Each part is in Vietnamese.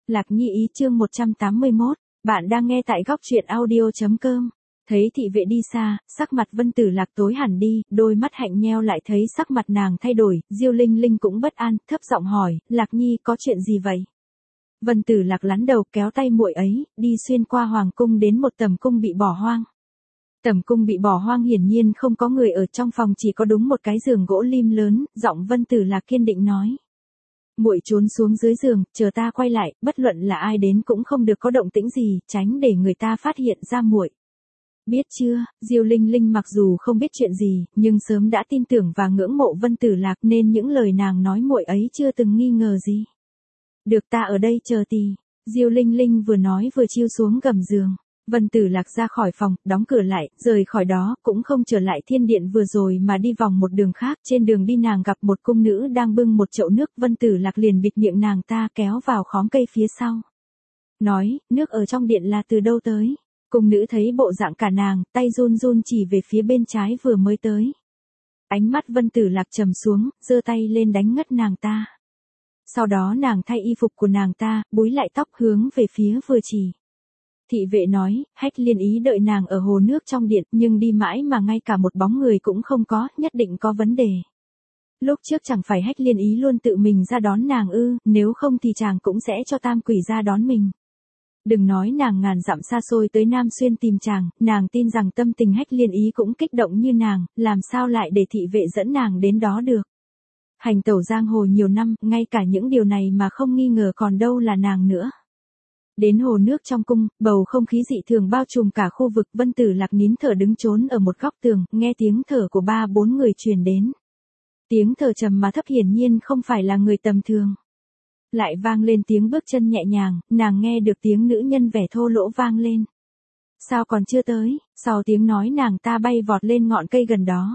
Lạc Nhi ý chương 181, bạn đang nghe tại góc truyện audio.com. Thấy thị vệ đi xa, sắc mặt Vân Tử Lạc tối hẳn đi, đôi mắt hạnh nheo lại thấy sắc mặt nàng thay đổi, Diêu Linh Linh cũng bất an, thấp giọng hỏi, Lạc Nhi có chuyện gì vậy? Vân Tử Lạc lắn đầu kéo tay muội ấy, đi xuyên qua hoàng cung đến một tầm cung bị bỏ hoang. Tầm cung bị bỏ hoang hiển nhiên không có người ở, trong phòng chỉ có đúng một cái giường gỗ lim lớn, giọng Vân Tử Lạc kiên định nói. Muội trốn xuống dưới giường, chờ ta quay lại, bất luận là ai đến cũng không được có động tĩnh gì, tránh để người ta phát hiện ra muội. Biết chưa? Diêu Linh Linh mặc dù không biết chuyện gì, nhưng sớm đã tin tưởng và ngưỡng mộ Vân Tử Lạc nên những lời nàng nói muội ấy chưa từng nghi ngờ gì. Được, ta ở đây chờ tì. Diêu Linh Linh vừa nói vừa chiêu xuống gầm giường. Vân Tử Lạc ra khỏi phòng, đóng cửa lại, rời khỏi đó, cũng không trở lại thiên điện vừa rồi mà đi vòng một đường khác. Trên đường đi nàng gặp một cung nữ đang bưng một chậu nước, Vân Tử Lạc liền bịt miệng nàng ta kéo vào khóm cây phía sau. Nói, nước ở trong điện là từ đâu tới? Cung nữ thấy bộ dạng cả nàng, tay run run chỉ về phía bên trái vừa mới tới. Ánh mắt Vân Tử Lạc trầm xuống, giơ tay lên đánh ngất nàng ta. Sau đó nàng thay y phục của nàng ta, búi lại tóc hướng về phía vừa chỉ. Thị vệ nói, Hách Liên Ý đợi nàng ở hồ nước trong điện, nhưng đi mãi mà ngay cả một bóng người cũng không có, nhất định có vấn đề. Lúc trước chẳng phải Hách Liên Ý luôn tự mình ra đón nàng ư, nếu không thì chàng cũng sẽ cho tam quỷ ra đón mình. Đừng nói nàng ngàn dặm xa xôi tới Nam Xuyên tìm chàng, nàng tin rằng tâm tình Hách Liên Ý cũng kích động như nàng, làm sao lại để thị vệ dẫn nàng đến đó được. Hành tẩu giang hồ nhiều năm, ngay cả những điều này mà không nghi ngờ còn đâu là nàng nữa. Đến hồ nước trong cung, bầu không khí dị thường bao trùm cả khu vực, Vân Tử Lạc nín thở đứng trốn ở một góc tường, nghe tiếng thở của 3-4 người truyền đến. Tiếng thở trầm mà thấp hiển nhiên không phải là người tầm thường. Lại vang lên tiếng bước chân nhẹ nhàng, nàng nghe được tiếng nữ nhân vẻ thô lỗ vang lên. Sao còn chưa tới? Sau tiếng nói nàng ta bay vọt lên ngọn cây gần đó.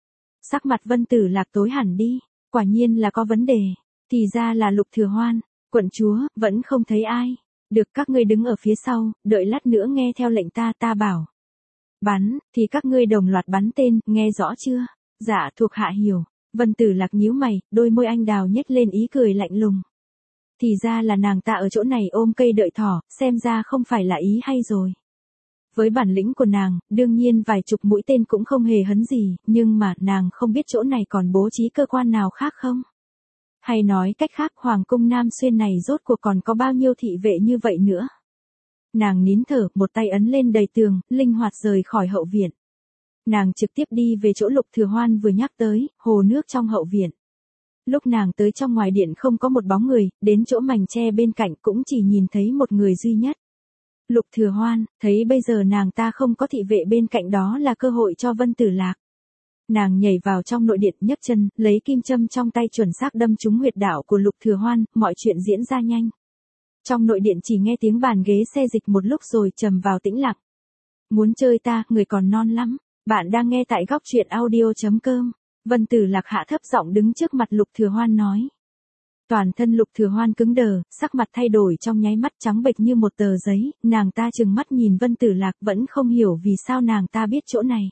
Sắc mặt Vân Tử Lạc tối hẳn đi, quả nhiên là có vấn đề. Thì ra là Lục Thừa Hoan, quận chúa, vẫn không thấy ai. Được, các ngươi đứng ở phía sau, đợi lát nữa nghe theo lệnh ta bảo. Bắn, thì các ngươi đồng loạt bắn tên, nghe rõ chưa? Dạ, thuộc hạ hiểu. Vân Tử Lạc nhíu mày, đôi môi anh đào nhếch lên ý cười lạnh lùng. Thì ra là nàng ta ở chỗ này ôm cây đợi thỏ, xem ra không phải là ý hay rồi. Với bản lĩnh của nàng, đương nhiên vài chục mũi tên cũng không hề hấn gì, nhưng mà nàng không biết chỗ này còn bố trí cơ quan nào khác không? Hay nói cách khác, Hoàng cung Nam Xuyên này rốt cuộc còn có bao nhiêu thị vệ như vậy nữa? Nàng nín thở, một tay ấn lên đầy tường, linh hoạt rời khỏi hậu viện. Nàng trực tiếp đi về chỗ Lục Thừa Hoan vừa nhắc tới, hồ nước trong hậu viện. Lúc nàng tới trong ngoài điện không có một bóng người, đến chỗ mảnh tre bên cạnh cũng chỉ nhìn thấy một người duy nhất. Lục Thừa Hoan, thấy bây giờ nàng ta không có thị vệ bên cạnh đó là cơ hội cho Vân Tử Lạc. Nàng nhảy vào trong nội điện, nhấc chân, lấy kim châm trong tay chuẩn xác đâm trúng huyệt đạo của Lục Thừa Hoan, mọi chuyện diễn ra nhanh. Trong nội điện chỉ nghe tiếng bàn ghế xê dịch một lúc rồi trầm vào tĩnh lặng. Muốn chơi ta, người còn non lắm. Bạn đang nghe tại góc truyện audio.com. Vân Tử Lạc hạ thấp giọng đứng trước mặt Lục Thừa Hoan nói. Toàn thân Lục Thừa Hoan cứng đờ, sắc mặt thay đổi trong nháy mắt, trắng bệch như một tờ giấy, nàng ta trừng mắt nhìn Vân Tử Lạc, vẫn không hiểu vì sao nàng ta biết chỗ này.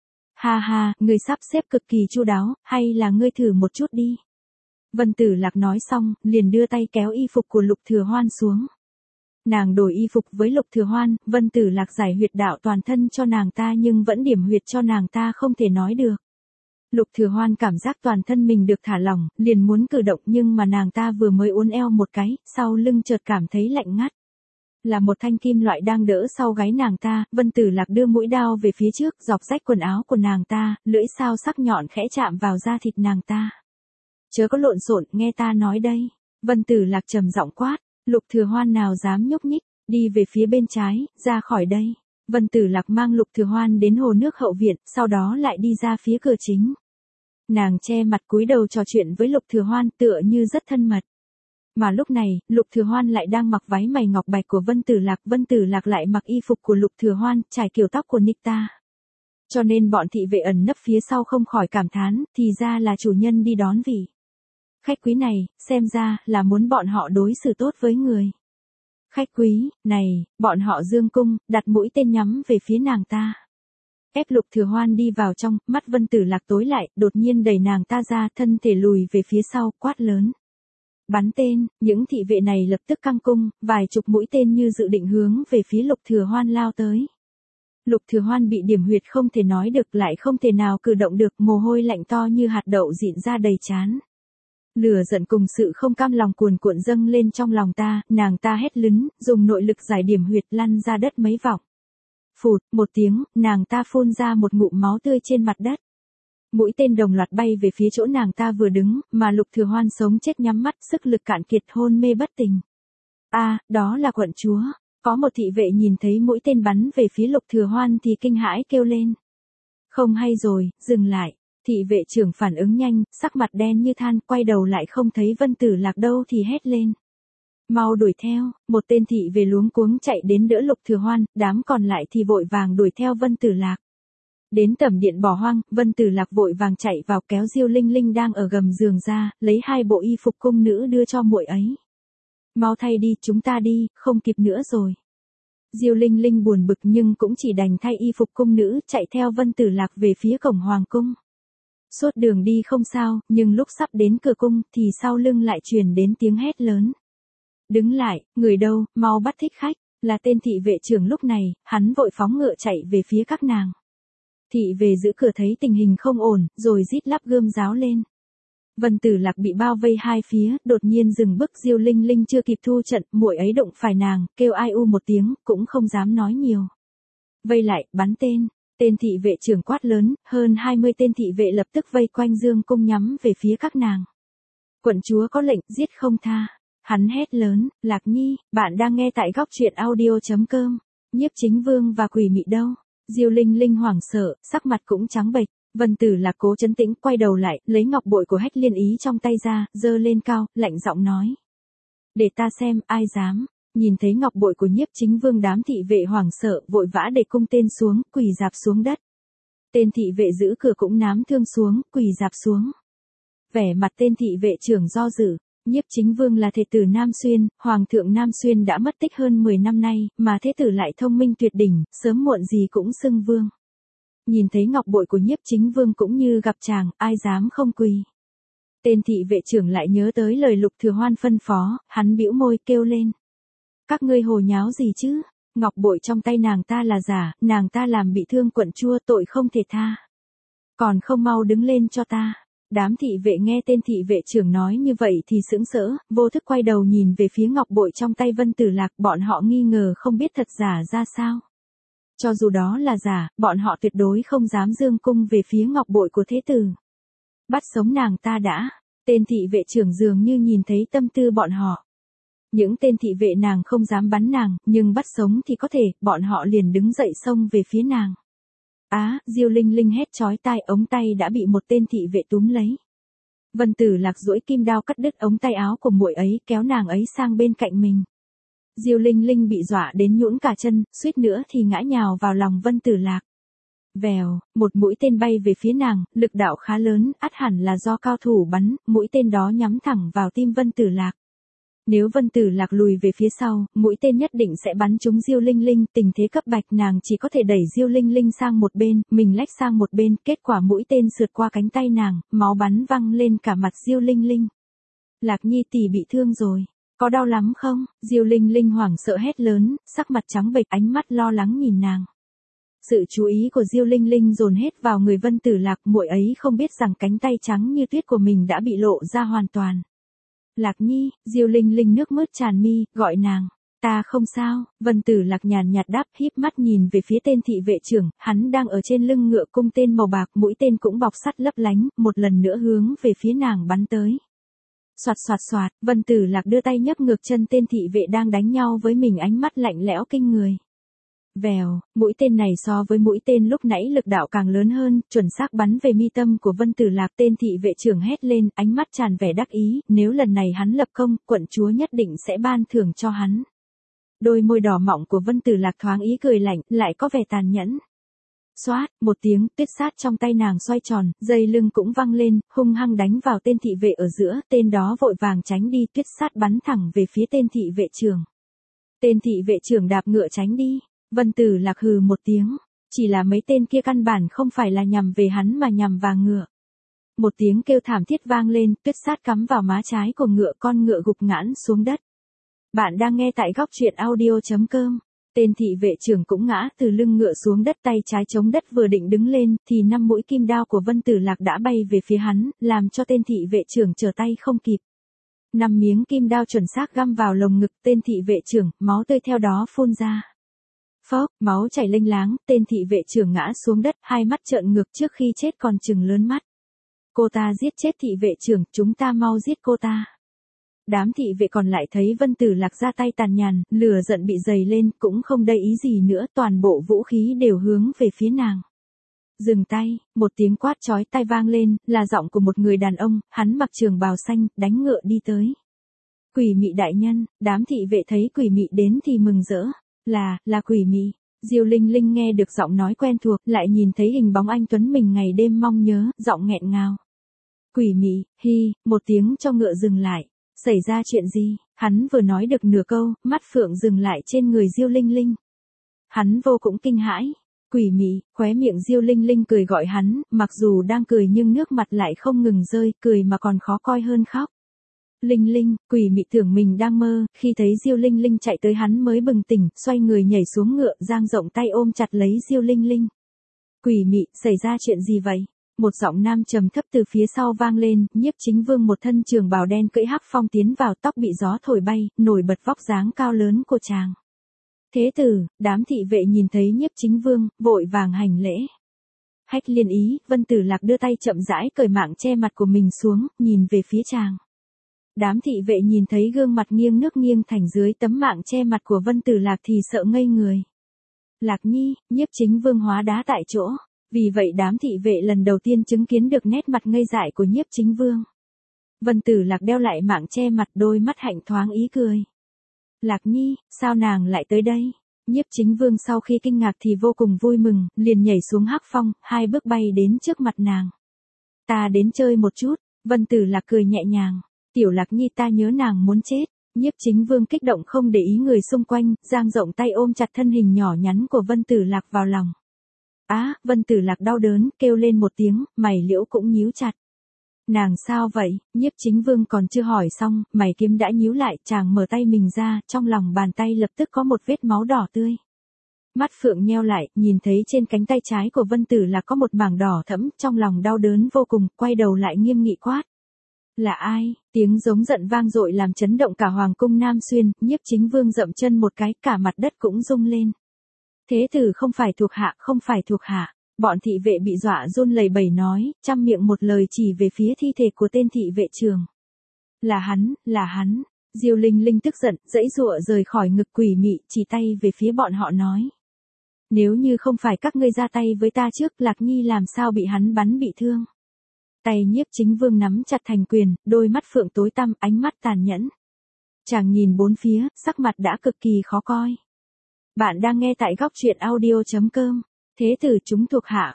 Ha ha, ngươi sắp xếp cực kỳ chu đáo, hay là ngươi thử một chút đi. Vân Tử Lạc nói xong, liền đưa tay kéo y phục của Lục Thừa Hoan xuống. Nàng đổi y phục với Lục Thừa Hoan, Vân Tử Lạc giải huyệt đạo toàn thân cho nàng ta nhưng vẫn điểm huyệt cho nàng ta không thể nói được. Lục Thừa Hoan cảm giác toàn thân mình được thả lỏng, liền muốn cử động nhưng mà nàng ta vừa mới uốn eo một cái, sau lưng chợt cảm thấy lạnh ngắt. Là một thanh kim loại đang đỡ sau gáy nàng ta, Vân Tử Lạc đưa mũi đao về phía trước, dọc rách quần áo của nàng ta, lưỡi dao sắc nhọn khẽ chạm vào da thịt nàng ta. Chớ có lộn xộn, nghe ta nói đây. Vân Tử Lạc trầm giọng quát, Lục Thừa Hoan nào dám nhúc nhích, đi về phía bên trái, ra khỏi đây. Vân Tử Lạc mang Lục Thừa Hoan đến hồ nước hậu viện, sau đó lại đi ra phía cửa chính. Nàng che mặt cúi đầu trò chuyện với Lục Thừa Hoan tựa như rất thân mật. Mà lúc này, Lục Thừa Hoan lại đang mặc váy mày ngọc bạch của Vân Tử Lạc lại mặc y phục của Lục Thừa Hoan, trải kiểu tóc của Nita. Cho nên bọn thị vệ ẩn nấp phía sau không khỏi cảm thán, thì ra là chủ nhân đi đón vị khách quý này, xem ra là muốn bọn họ đối xử tốt với người. Khách quý, này, bọn họ dương cung, đặt mũi tên nhắm về phía nàng ta. Ép Lục Thừa Hoan đi vào trong, mắt Vân Tử Lạc tối lại, đột nhiên đẩy nàng ta ra, thân thể lùi về phía sau, quát lớn. Bắn tên, những thị vệ này lập tức căng cung, vài chục mũi tên như dự định hướng về phía Lục Thừa Hoan lao tới. Lục Thừa Hoan bị điểm huyệt không thể nói được lại không thể nào cử động được, mồ hôi lạnh to như hạt đậu rịn ra đầy trán. Lửa giận cùng sự không cam lòng cuồn cuộn dâng lên trong lòng ta, nàng ta hét lớn, dùng nội lực giải điểm huyệt lăn ra đất mấy vòng. Phụt, một tiếng, nàng ta phun ra một ngụm máu tươi trên mặt đất. Mũi tên đồng loạt bay về phía chỗ nàng ta vừa đứng, mà Lục Thừa Hoan sống chết nhắm mắt, sức lực cạn kiệt hôn mê bất tỉnh. Đó là quận chúa. Có một thị vệ nhìn thấy mũi tên bắn về phía Lục Thừa Hoan thì kinh hãi kêu lên. Không hay rồi, dừng lại. Thị vệ trưởng phản ứng nhanh, sắc mặt đen như than, quay đầu lại không thấy Vân Tử Lạc đâu thì hét lên. Mau đuổi theo, một tên thị vệ luống cuống chạy đến đỡ Lục Thừa Hoan, đám còn lại thì vội vàng đuổi theo Vân Tử Lạc. Đến tẩm điện bỏ hoang, Vân Tử Lạc vội vàng chạy vào kéo Diêu Linh Linh đang ở gầm giường ra, lấy 2 bộ y phục cung nữ đưa cho muội ấy. Mau thay đi, chúng ta đi, không kịp nữa rồi. Diêu Linh Linh buồn bực nhưng cũng chỉ đành thay y phục cung nữ chạy theo Vân Tử Lạc về phía cổng hoàng cung. Suốt đường đi không sao, nhưng lúc sắp đến cửa cung thì sau lưng lại truyền đến tiếng hét lớn. Đứng lại, người đâu, mau bắt thích khách, là tên thị vệ trưởng lúc này, hắn vội phóng ngựa chạy về phía các nàng. Thị vệ giữ cửa thấy tình hình không ổn, rồi rít lắp gươm giáo lên. Vân Tử Lạc bị bao vây hai phía, đột nhiên dừng bước, Diêu Linh Linh chưa kịp thu trận, muội ấy đụng phải nàng, kêu ai u một tiếng, cũng không dám nói nhiều. Vây lại, bắn tên. Tên thị vệ trưởng quát lớn, hơn 20 tên thị vệ lập tức vây quanh dương cung nhắm về phía các nàng. Quận chúa có lệnh, giết không tha. Hắn hét lớn, Lạc Nhi, bạn đang nghe tại góc truyện audio.com. Nhiếp Chính Vương và Quỷ Mị đâu? Diêu Linh Linh hoảng sợ, sắc mặt cũng trắng bệch. Vân Tử Lạc cố trấn tĩnh, quay đầu lại, lấy ngọc bội của Hách Liên Ý trong tay ra, giơ lên cao, lạnh giọng nói. Để ta xem, ai dám. Nhìn thấy ngọc bội của Nhiếp Chính Vương, đám thị vệ hoảng sợ, vội vã để cung tên xuống, quỳ rạp xuống đất. Tên thị vệ giữ cửa cũng nám thương xuống, quỳ rạp xuống. Vẻ mặt tên thị vệ trưởng do dự. Nhiếp Chính Vương là thể tử Nam Xuyên, Hoàng thượng Nam Xuyên đã mất tích hơn 10 năm nay, mà thế tử lại thông minh tuyệt đỉnh, sớm muộn gì cũng xưng vương. Nhìn thấy ngọc bội của Nhiếp Chính Vương cũng như gặp chàng, ai dám không quỳ. Tên thị vệ trưởng lại nhớ tới lời Lục Thừa Hoan phân phó, hắn bĩu môi kêu lên. Các ngươi hồ nháo gì chứ? Ngọc bội trong tay nàng ta là giả, nàng ta làm bị thương quận chúa, tội không thể tha. Còn không mau đứng lên cho ta. Đám thị vệ nghe tên thị vệ trưởng nói như vậy thì sững sỡ, vô thức quay đầu nhìn về phía ngọc bội trong tay Vân Tử Lạc, bọn họ nghi ngờ không biết thật giả ra sao. Cho dù đó là giả, bọn họ tuyệt đối không dám dương cung về phía ngọc bội của thế tử. Bắt sống nàng ta đã. Tên thị vệ trưởng dường như nhìn thấy tâm tư bọn họ. Những tên thị vệ nàng không dám bắn nàng, nhưng bắt sống thì có thể, bọn họ liền đứng dậy xông về phía nàng. Diêu Linh Linh hét chói tai, ống tay đã bị một tên thị vệ túm lấy. Vân Tử Lạc duỗi kim đao cắt đứt ống tay áo của muội ấy, kéo nàng ấy sang bên cạnh mình. Diêu Linh Linh bị dọa đến nhũn cả chân, suýt nữa thì ngã nhào vào lòng Vân Tử Lạc. Vèo, một mũi tên bay về phía nàng, lực đạo khá lớn, ắt hẳn là do cao thủ bắn, mũi tên đó nhắm thẳng vào tim Vân Tử Lạc. Nếu Vân Tử Lạc lùi về phía sau, mũi tên nhất định sẽ bắn trúng Diêu Linh Linh, tình thế cấp bách, nàng chỉ có thể đẩy Diêu Linh Linh sang một bên, mình lách sang một bên, kết quả mũi tên sượt qua cánh tay nàng, máu bắn văng lên cả mặt Diêu Linh Linh. Lạc Nhi tỷ bị thương rồi, có đau lắm không? Diêu Linh Linh hoảng sợ hét lớn, sắc mặt trắng bệch, ánh mắt lo lắng nhìn nàng. Sự chú ý của Diêu Linh Linh dồn hết vào người Vân Tử Lạc, muội ấy không biết rằng cánh tay trắng như tuyết của mình đã bị lộ ra hoàn toàn. Lạc Nhi, Diêu Linh Linh nước mắt tràn mi, gọi nàng. Ta không sao, Vân Tử Lạc nhàn nhạt đáp, híp mắt nhìn về phía tên thị vệ trưởng, hắn đang ở trên lưng ngựa, cung tên màu bạc, mũi tên cũng bọc sắt lấp lánh, một lần nữa hướng về phía nàng bắn tới. Soạt soạt soạt, Vân Tử Lạc đưa tay nhấc ngược chân tên thị vệ đang đánh nhau với mình, ánh mắt lạnh lẽo kinh người. Vèo, mũi tên này so với mũi tên lúc nãy lực đạo càng lớn hơn, chuẩn xác bắn về mi tâm của Vân Tử Lạc. Tên thị vệ trưởng hét lên, ánh mắt tràn vẻ đắc ý, nếu lần này hắn lập công, quận chúa nhất định sẽ ban thưởng cho hắn. Đôi môi đỏ mọng của Vân Tử Lạc thoáng ý cười lạnh, lại có vẻ tàn nhẫn. Xoát, một tiếng, tuyết sát trong tay nàng xoay tròn, dây lưng cũng văng lên, hung hăng đánh vào tên thị vệ ở giữa, tên đó vội vàng tránh đi, tuyết sát bắn thẳng về phía tên thị vệ trưởng. Tên thị vệ trưởng đạp ngựa tránh đi. Vân Tử Lạc hừ một tiếng, chỉ là mấy tên kia căn bản không phải là nhằm về hắn mà nhằm vào ngựa. Một tiếng kêu thảm thiết vang lên, tuyết sát cắm vào má trái của ngựa, con ngựa gục ngãn xuống đất. Bạn đang nghe tại góc truyện audio.com. Tên thị vệ trưởng cũng ngã từ lưng ngựa xuống đất, tay trái chống đất vừa định đứng lên, thì 5 mũi kim đao của Vân Tử Lạc đã bay về phía hắn, làm cho tên thị vệ trưởng trở tay không kịp. 5 miếng kim đao chuẩn xác găm vào lồng ngực tên thị vệ trưởng, máu tươi theo đó phun ra. Phốc, máu chảy lênh láng, tên thị vệ trưởng ngã xuống đất, hai mắt trợn ngược, trước khi chết còn trừng lớn mắt. Cô ta giết chết thị vệ trưởng, chúng ta mau giết cô ta. Đám thị vệ còn lại thấy Vân Tử Lạc ra tay tàn nhàn, lửa giận bị dày lên, cũng không để ý gì nữa, toàn bộ vũ khí đều hướng về phía nàng. Dừng tay, một tiếng quát chói tai vang lên, là giọng của một người đàn ông, hắn mặc trường bào xanh, đánh ngựa đi tới. Quỷ Mị đại nhân. Đám thị vệ thấy Quỷ Mị đến thì mừng rỡ. Là Quỷ Mị. Diêu Linh Linh nghe được giọng nói quen thuộc, lại nhìn thấy hình bóng anh tuấn mình ngày đêm mong nhớ, giọng nghẹn ngào. Quỷ Mị, hi, một tiếng cho ngựa dừng lại. Xảy ra chuyện gì? Hắn vừa nói được nửa câu, mắt phượng dừng lại trên người Diêu Linh Linh. Hắn vô cùng kinh hãi. Quỷ Mị, khóe miệng Diêu Linh Linh cười gọi hắn, mặc dù đang cười nhưng nước mặt lại không ngừng rơi, cười mà còn khó coi hơn khóc. Linh Linh, Quỷ Mị tưởng mình đang mơ, khi thấy Diêu Linh Linh chạy tới hắn mới bừng tỉnh, xoay người nhảy xuống ngựa, dang rộng tay ôm chặt lấy Diêu Linh Linh. Quỷ Mị, xảy ra chuyện gì vậy? Một giọng nam trầm thấp từ phía sau vang lên, Nhiếp Chính Vương một thân trường bào đen cưỡi hắc phong tiến vào, tóc bị gió thổi bay, nổi bật vóc dáng cao lớn của chàng. Thế tử. Đám thị vệ nhìn thấy Nhiếp Chính Vương, vội vàng hành lễ. Hách Liên Ý. Vân Tử Lạc đưa tay chậm rãi cởi mạng che mặt của mình xuống, nhìn về phía chàng. Đám thị vệ nhìn thấy gương mặt nghiêng nước nghiêng thành dưới tấm mạng che mặt của Vân Tử Lạc thì sợ ngây người. Lạc Nhi. Nhiếp Chính Vương hóa đá tại chỗ. Vì vậy đám thị vệ lần đầu tiên chứng kiến được nét mặt ngây dại của Nhiếp Chính Vương. Vân Tử Lạc đeo lại mạng che mặt, đôi mắt hạnh thoáng ý cười. Lạc Nhi, sao nàng lại tới đây? Nhiếp Chính Vương sau khi kinh ngạc thì vô cùng vui mừng, liền nhảy xuống hắc phong, 2 bước bay đến trước mặt nàng. Ta đến chơi một chút. Vân Tử Lạc cười nhẹ nhàng. Tiểu Lạc Nhi, ta nhớ nàng muốn chết. Nhiếp Chính Vương kích động không để ý người xung quanh, dang rộng tay ôm chặt thân hình nhỏ nhắn của Vân Tử Lạc vào lòng. Vân Tử Lạc đau đớn, kêu lên một tiếng, mày liễu cũng nhíu chặt. Nàng sao vậy? Nhiếp Chính Vương còn chưa hỏi xong, mày kiếm đã nhíu lại, chàng mở tay mình ra, trong lòng bàn tay lập tức có một vết máu đỏ tươi. Mắt phượng nheo lại, nhìn thấy trên cánh tay trái của Vân Tử Lạc có một mảng đỏ thẫm, trong lòng đau đớn vô cùng, quay đầu lại nghiêm nghị quát. Là ai? Tiếng giống giận vang dội làm chấn động cả hoàng cung Nam Xuyên, Nhiếp Chính Vương dậm chân một cái, cả mặt đất cũng rung lên. Thế tử không phải thuộc hạ, không phải thuộc hạ. Bọn thị vệ bị dọa run lẩy bẩy nói, trăm miệng một lời chỉ về phía thi thể của tên thị vệ trưởng. Là hắn. Diêu Linh Linh tức giận, giãy giụa rời khỏi ngực Quỷ Mị, chỉ tay về phía bọn họ nói. Nếu như không phải các ngươi ra tay với ta trước, Lạc Nhi làm sao bị hắn bắn bị thương. Tay Nhiếp Chính Vương nắm chặt thành quyền, đôi mắt phượng tối tăm, ánh mắt tàn nhẫn. Chàng nhìn bốn phía, sắc mặt đã cực kỳ khó coi. Bạn đang nghe tại góc truyện audio.com. Thế tử, chúng thuộc hạ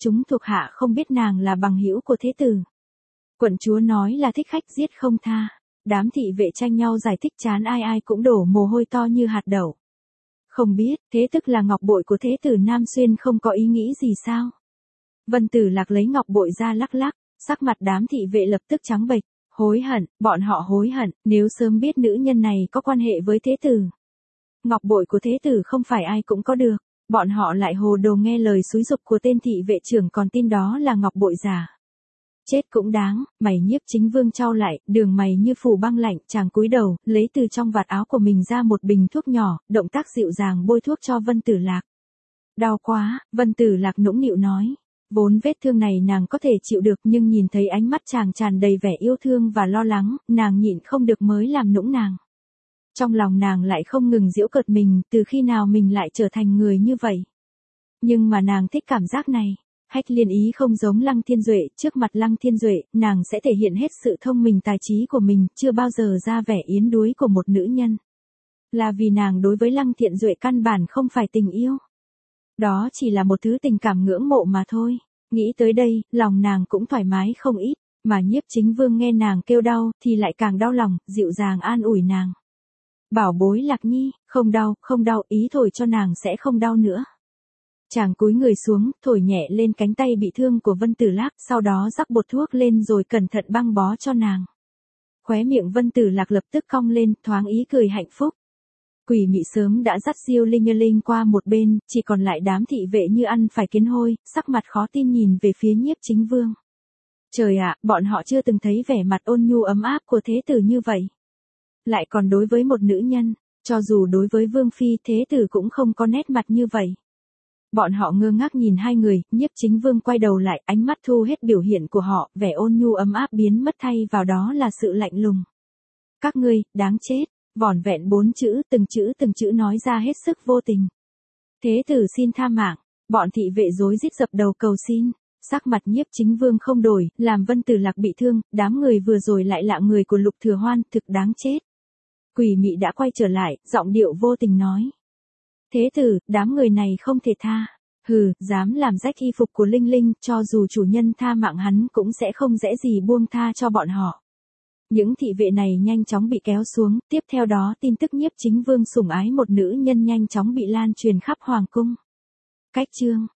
không biết nàng là bằng hữu của thế tử. Quận chúa nói là thích khách giết không tha. Đám thị vệ tranh nhau giải thích, chán ai cũng đổ mồ hôi to như hạt đậu. Không biết, thế tức là ngọc bội của thế tử Nam Xuyên, không có ý nghĩ gì sao? Vân Tử Lạc lấy ngọc bội ra lắc lắc, sắc mặt đám thị vệ lập tức trắng bệch, hối hận, bọn họ hối hận, nếu sớm biết nữ nhân này có quan hệ với thế tử. Ngọc bội của thế tử không phải ai cũng có được, bọn họ lại hồ đồ nghe lời xúi giục của tên thị vệ trưởng, còn tin đó là ngọc bội giả. Chết cũng đáng. Mày Nhiếp Chính Vương chau lại, đường mày như phủ băng lạnh, chàng cúi đầu, lấy từ trong vạt áo của mình ra một bình thuốc nhỏ, động tác dịu dàng bôi thuốc cho Vân Tử Lạc. Đau quá. Vân Tử Lạc nũng nịu nói. Vốn vết thương này nàng có thể chịu được, nhưng nhìn thấy ánh mắt chàng tràn đầy vẻ yêu thương và lo lắng, nàng nhịn không được mới làm nũng nàng. Trong lòng nàng lại không ngừng giễu cợt mình, từ khi nào mình lại trở thành người như vậy. Nhưng mà nàng thích cảm giác này. Hách Liên Ý không giống Lăng Thiên Duệ, trước mặt Lăng Thiên Duệ, nàng sẽ thể hiện hết sự thông minh tài trí của mình, chưa bao giờ ra vẻ yến đuối của một nữ nhân. Là vì nàng đối với Lăng Thiện Duệ căn bản không phải tình yêu. Đó chỉ là một thứ tình cảm ngưỡng mộ mà thôi. Nghĩ tới đây, lòng nàng cũng thoải mái không ít, mà Nhiếp Chính Vương nghe nàng kêu đau, thì lại càng đau lòng, dịu dàng an ủi nàng. Bảo bối Lạc Nhi, không đau, ý thổi cho nàng sẽ không đau nữa. Chàng cúi người xuống, thổi nhẹ lên cánh tay bị thương của Vân Tử Lạc, sau đó rắc bột thuốc lên rồi cẩn thận băng bó cho nàng. Khóe miệng Vân Tử Lạc lập tức cong lên, thoáng ý cười hạnh phúc. Quỷ mị sớm đã dắt Diêu Linh Linh qua một bên, chỉ còn lại đám thị vệ như ăn phải kiến hôi, sắc mặt khó tin nhìn về phía Nhiếp Chính Vương. Trời ạ, bọn họ chưa từng thấy vẻ mặt ôn nhu ấm áp của thế tử như vậy. Lại còn đối với một nữ nhân, cho dù đối với Vương Phi thế tử cũng không có nét mặt như vậy. Bọn họ ngơ ngác nhìn hai người, Nhiếp Chính Vương quay đầu lại, ánh mắt thu hết biểu hiện của họ, vẻ ôn nhu ấm áp biến mất thay vào đó là sự lạnh lùng. Các ngươi, đáng chết, vỏn vẹn 4 chữ, từng chữ nói ra hết sức vô tình. Thế tử xin tha mạng, bọn thị vệ rối rít dập đầu cầu xin. Sắc mặt Nhiếp Chính Vương không đổi, làm Vân Tử Lạc bị thương, đám người vừa rồi lại lạ người của Lục Thừa Hoan, thực đáng chết. Quỷ mị đã quay trở lại, giọng điệu vô tình nói. Thế tử, đám người này không thể tha. Hừ, dám làm rách y phục của Linh Linh, cho dù chủ nhân tha mạng hắn cũng sẽ không dễ gì buông tha cho bọn họ. Những thị vệ này nhanh chóng bị kéo xuống, tiếp theo đó tin tức Nhiếp Chính Vương sủng ái một nữ nhân nhanh chóng bị lan truyền khắp hoàng cung. Cách chương